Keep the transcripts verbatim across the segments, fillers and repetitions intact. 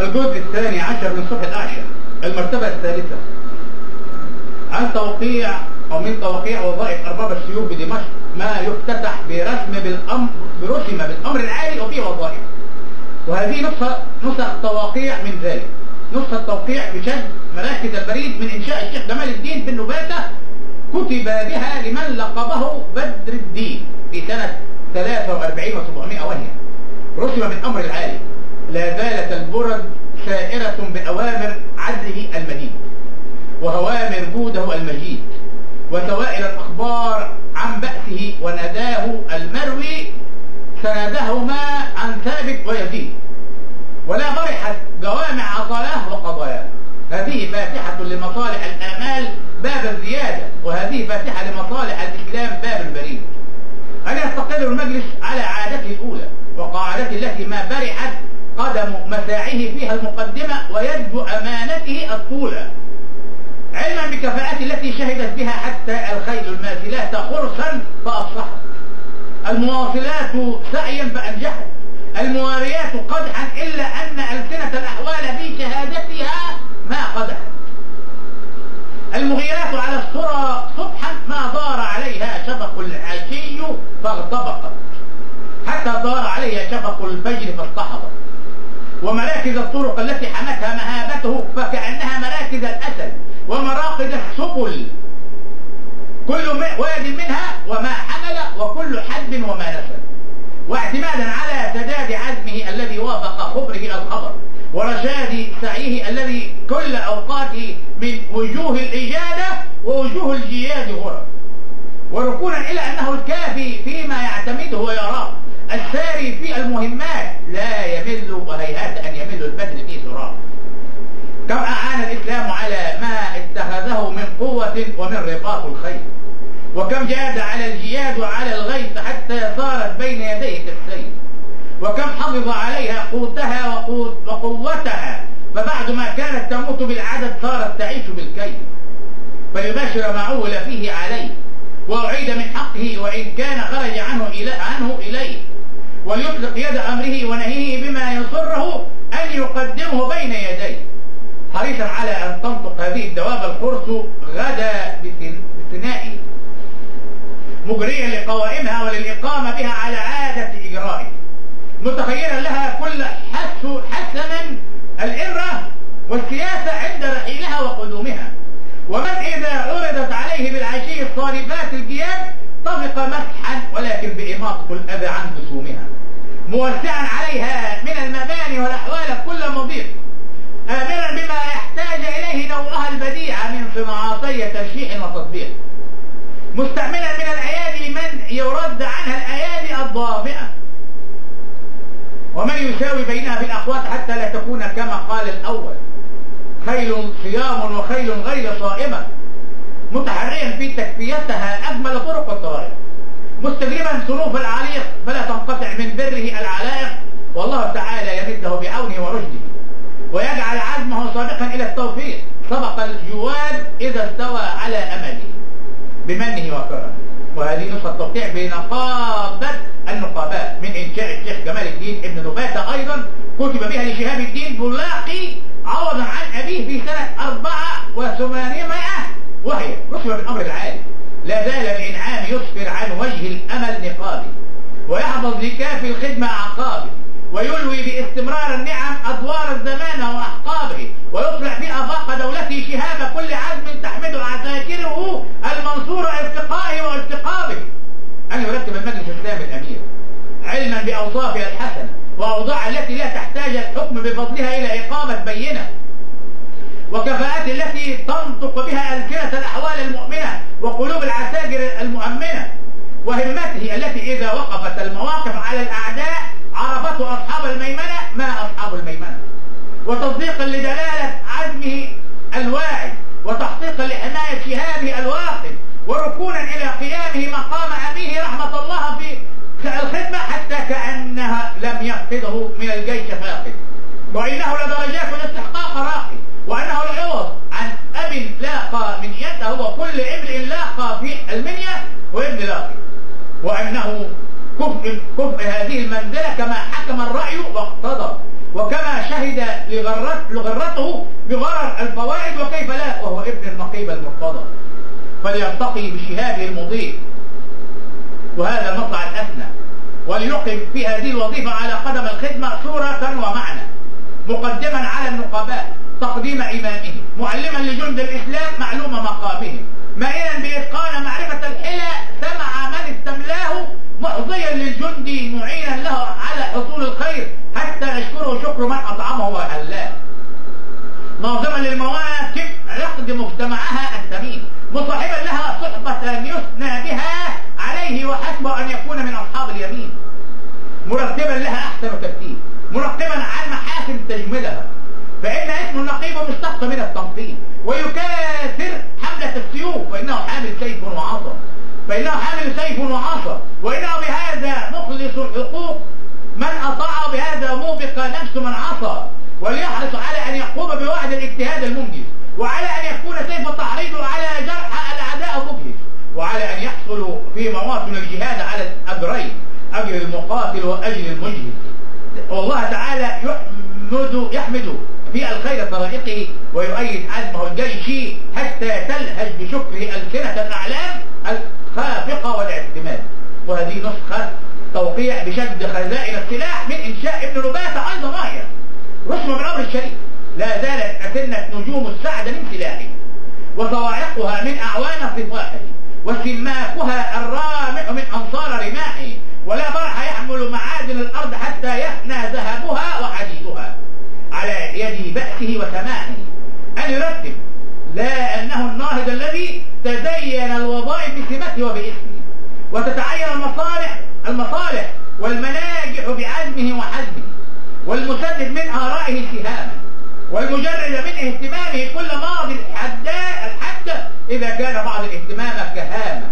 الجزء الثاني عشر من صفحة الأعشى. المرتبة الثالثة عن توقيع أو من توقيع وظائف أرباب الشيوخ بدمشق ما يفتتح برسم بالأمر برسم بالأمر العالي وفيه وظائف. وهذه نسخة نسخ توقيع من ذلك. نسخة توقيع بشد مراكز البريد من إنشاء الشيخ جمال الدين بن نباتة كتب بها لمن لقبه بدر الدين في سنة ثلاثة وأربعين وسبعمائة وهي. رسم بالأمر العالي. لا زالت البرد سائرة بأوامر عدله المجيد وأوامر جوده المجيد وسوائل الأخبار عن بأسه ونداه المروي سندهما عن ثابت ويزيد. ولا برحت جوامع عطاياه وقضاياه. هذه فاتحة لمصالح الآمال باب الزيادة، وهذه فاتحة لمصالح الإسلام باب البريد. أن يستقر المجلس على عادته الأولى وقاعدته التي ما برحت قدم مساعيه فيها المقدمة ويد أمانته الطولى، علما بكفاءته التي شهدت بها حتى الخيل الماثلات خرسا فأفصحت، المواصلات سعيا فأنجحت، المواريات قدحا إلا أن ألسنة الأحوال في شهادتها ما قدحت، المغيرات على الصرى صبحا ما دار عليها شفق العشي فاغتبقت حتى دار عليها شفق الفجر فاصطحبت، ومراكز الطرق التي حمتها مهابته فكأنها مراكز الأسد ومراقد السبل، كل واد منها وما حمل وكل حد وما نسل، واعتمادا على سداد عزمه الذي وافق خبره الخبر ورشاد سعيه الذي كل أوقاته من وجوه الإجادة ووجوه الجياد غرر، وركونا إلى أنه الكافي فيما يعتمده ويراه، الساري في المهمات لا يمل وهيهات أن يمل البدر في سراه. كم أعان الإسلام على ما اتخذه من قوة ومن رباط الخيل، وكم جاد على الجياد وعلى الغيث حتى صارت بين يديه كالسيف، وكم حفظ عليها قوتها وقوت وقوتها فبعد ما كانت تموت بالعدد صارت تعيش بالكيل، فيباشر ما عول فيه عليه وأعيد من حقه وإن كان خرج عنه إلى عنه إليه، وليطلق يد أمره ونهيه بما يسره أن يقدمه بين يديه، حريصا على أن تنطق هذه الدواب الحرس غدا بثنائه، مجريا لقوائمها وللإقامة بها على عادة إجرائه، متخيلا لها كل حس حسنا الإمرة والسياسة عند رحيلها وقدومها، ومن إذا عرضت عليه بالعشي الصارفات الجياد طفق مسحا ولكن بإماطة الأذى عن جسومها، موسعا عليها من المباني والأحوال كل مضيق، آمرا بما يحتاج إليه نوعها البديع من صناعاتي ترشيح وتطبيق، مستعملا من الأيادي من يرد عنها الأيادي الضابئة، ومن يساوي بينها في الأقوات حتى لا تكون كما قال الأول خيل صيام وخيل غير صائمة، متحريا في تكفيتها أجمل طرق الطرائق، مستجيبا صنوف العليق فلا تنقطع من بره العلائق، والله تعالى يمده بعونه ورشده ويجعل عزمه سابقا إلى التوفيق، سبق الجواد إذا استوى على أمله بمنه وكرمه. وهذه نسخة توقيع بنقابة النقابات من إنشاء الشيخ جمال الدين ابن نباتة، أيضا كتب بها لشهاب الدين بلاقي عوضا عن أبيه في سنة أربعة وثمانمائة وهي. رسم بالأمر العالي. لا زال الإنعام يسفر عن وجه الأمل نقابه ويحفظ لكاف الخدمة أعقابه ويلوي باستمرار النعم أدوار الزمان وأحقابه ويطلع في آفاق دولته شهاب كل عزم تحمد عساكره المنصور ارتقائه وارتقابه. أن يرتب المجلس الإسلامي الأمير علما بأوصافها الحسنة وأوضاع التي لا تحتاج الحكم بفضلها إلى إقامة بينة، وكفاءات التي تنطق بها ألسنة الأحوال المؤمنة وقلوب العساكر المؤمنة، وهمته التي إذا وقفت المواقف على الأعداء عرفته أصحاب الميمنة ما أصحاب الميمنة، وتصديقا لدلالة عزمه الواعي وتحقيقا لحماية شهابه الواقف، وركونا إلى قيامه مقام أبيه رحمة الله في الخدمة حتى كأنها لم يفقده من الجيش فاقد، وإنه لدرجات الاستحقاق راقي، وأنه العوض عن أب لاقى منيته وكل امرئ لاقى في المنية وابن لاقي، وأنه كفء كفء هذه المنزلة كما حكم الرأي واقتضى، وكما شهد لغرت لغرته بغرر الفوائد، وكيف لا وهو ابن النقيب المرتضى، فليرتقي بشهابه المضيء وهذا المطلع الأثنى، وليقم في هذه الوظيفة على قدم الخدمة صورة ومعنى، مقدما على النقباء تقديم إمامهم، معلما لجند الإسلام معلوم مقامهم، مائلا بإتقان معرفة الحلى سمع من استملاه، محظيا للجندي معينا له على حصول الخير حتى نشكره شكر من أطعمه وحلاه، ناظما للمواكب عقد مجتمعها الثمين، مصاحبا لها صحبة يثنى بها عليه وحسبه أن يكون من أصحاب اليمين، مرتبا لها أحسن ترتيب، مرقبا عن محاسن تجملها، فإن اسم النقيب مشتق من التنقيب، ويكاثر حملة السيوف، فإنه حامل سيف وعصا، فإنه حامل سيف وعصا، وإنه بهذا مخلص الحقوق من أطاع، بهذا موبق نفس من عصى، وليحرص على أن يقوم بوعد الاجتهاد المنجز، وعلى أن يكون سيف تحريضه على جرح الأعداء مبهج، وعلى أن يحصل في مواطن الجهاد على الأجرين، أجر المقاتل وأجر المجهد. والله تعالى يحمد يحمد في الخير طرائقه، ويؤيد عزمه الجيشي حتى تلهج بشكره ألسنة الأعلام الخافقة والاعتماد. وهذه نسخة توقيع بشد خزائن السلاح من إنشاء ابن رباطة أيضا راهية، رسم من أمر الشريف. لا زالت أسنت نجوم السعد من سلاحه، وصواعقها من أعوان صفاحه، وسماكها الرامح من أنصار رماحه، ولا برح يحمل معادن الأرض حتى يفنى ذهبها وحديدها على يد بأسه وسماحه. أن يرتب لا أنه الناهض الذي تزين الوظائف بسمته وباسمه، وتتعين المصالح المصالح والمناجح بعزمه وحزمه، والمسدد من آرائه سهاما، والمجرد من اهتمامه كل ماضي الحداء الحد إذا كان بعض الاهتمام كهامة،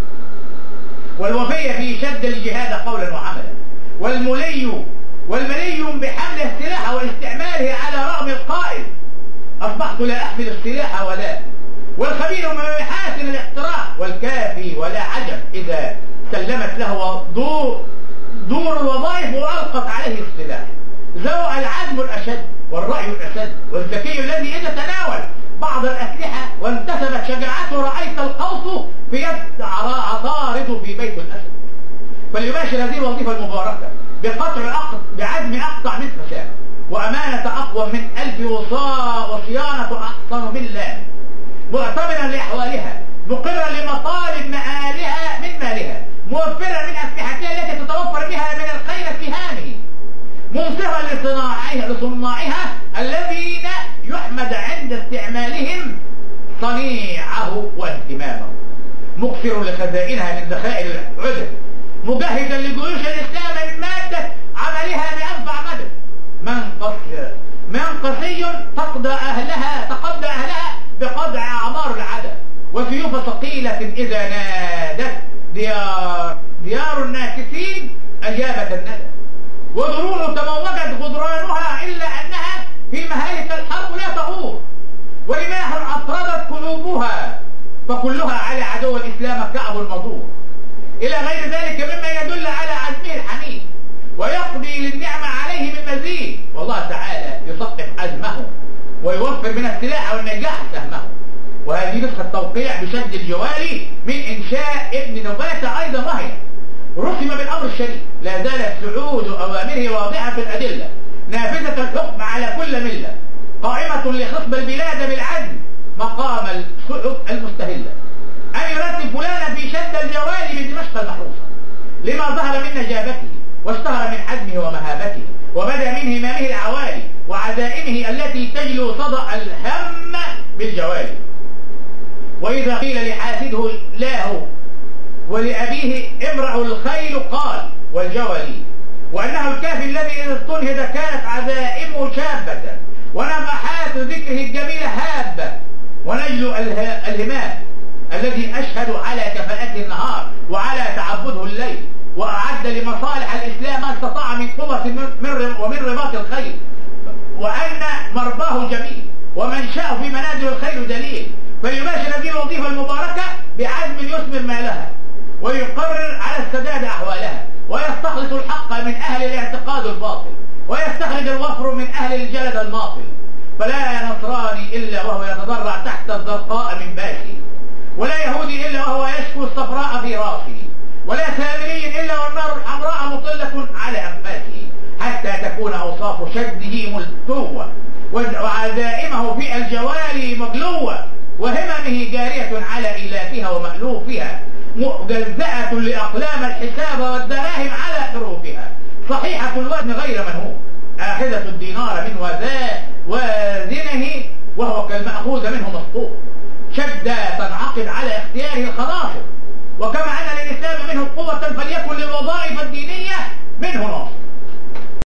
والوفي في شد الجهاد قولا وعملا، والملي والملي بحمل السلاح واستعماله على رغم القائل أصبحت لا أحمل السلاح ولا، والخبير من محاسن الاقتراح، والكافي ولا عجب إذا سلمت له دور دور الوظائف وألقت عليه السلاح، ذو العزم الأشد والرأي الأشد والذكي الذي إذا تناول بعض الأسلحة وانتسبت شجاعته رأيت القوس في يد عطارد في بيت الأسد. فليباشر هذه الوظيفة المباركة بقطع أقط بعزم أقطع مثل شام، وأمانة أقوى من ألف وصاء، وصيانة أحصن من لام، معتبرا لأحوالها، مقرا لمطالب مآلها من مالها، موفرا من أسلحتها التي تتوفر بها من الخير سهامه، منصفا لصناعها لصناعها الذين يحمد عند استعمالهم صنيعه واهتمامه، مكثر لخزائنها من ذخائر العدد، مجهزا لجيوش الإسلام من مادة عملها بأنفع مدد، منقص منقصي تقضى أهلها تقضى أهلها بقضع أعمار العدد، وسيوف ثقيلة إذا نادت ديار ديار الناكسين أجابة الندى، وضروع تموجت غدرانها إلا أنها في مهالك الحرب لا تغور، ورماح أطردت قلوبها فكلها على عدو الإسلام كعب المضور، إلى غير ذلك مما يدل على عزمه الحميد، ويقضي للنعمة عليه من مزيد، والله تعالى يصفح عزمه ويوفر من السلاح والنجاح سهمه. وهذه نسخة توقيع بشد الجواري من إنشاء ابن نباتة أيضا وهي رسم بالأمر الشريف. لا زالت سعود أوامره واضحة في الأدلة، نافذة الحكم على كل ملة، قائمة لخصب البلاد بالعدل مقام الصعب المستهلة. أن يرتب فلانا في شد الجواري بدمشق المحروسة لما ظهر من نجابته، واشتهر من حزمه ومهابته، وبدا من همامه العوالي وعزائمه التي تجلو صدأ الهم بالجواري. وإذا قيل لحاسده له ولأبيه امرأ الخيل قال والجوالي، وأنه الكافي الذي إذا استنهد كانت عزائمه شابة، ونفحات ذكره الجميلة هابة، ونجل الهمام الذي أشهد على كفاءته النهار وعلى تعبده الليل، وأعد لمصالح الإسلام ما استطاع من قوة ومن رباط الخيل، وأن مرباه جميل ومنشأه في منازل الخير دليل. فليباشر هذه الوظيفة المباركة بعزم يثمر مالها، ويقرر على السداد أحوالها، ويستخلص الحق من أهل الاعتقاد الباطل، ويستخرج الوفر من أهل الجلد الماطل، فلا نصراني إلا وهو يتضرع تحت الزرقاء من باشي، ولا يهودي إلا وهو يشكو الصفراء في راسه، ولا سامري إلا والنار الحمراء مطلة على أنفاسه، حتى تكون أوصاف شده ملتوة وعزائمه في الجواري مجلوة، وهممه جارية على إيلافها ومألوفها، مجزأة لأقلام الحساب والدراهم على حروفها، صحيحة الوزن غير منهوب، آخذة الدينار من وزاء وازنه وهو كالمأخوذ منه مسقوط، شدة تنعقد على اختياره الخناصر، وكما أن للإسلام منه قوة فليكن للوظائف الدينية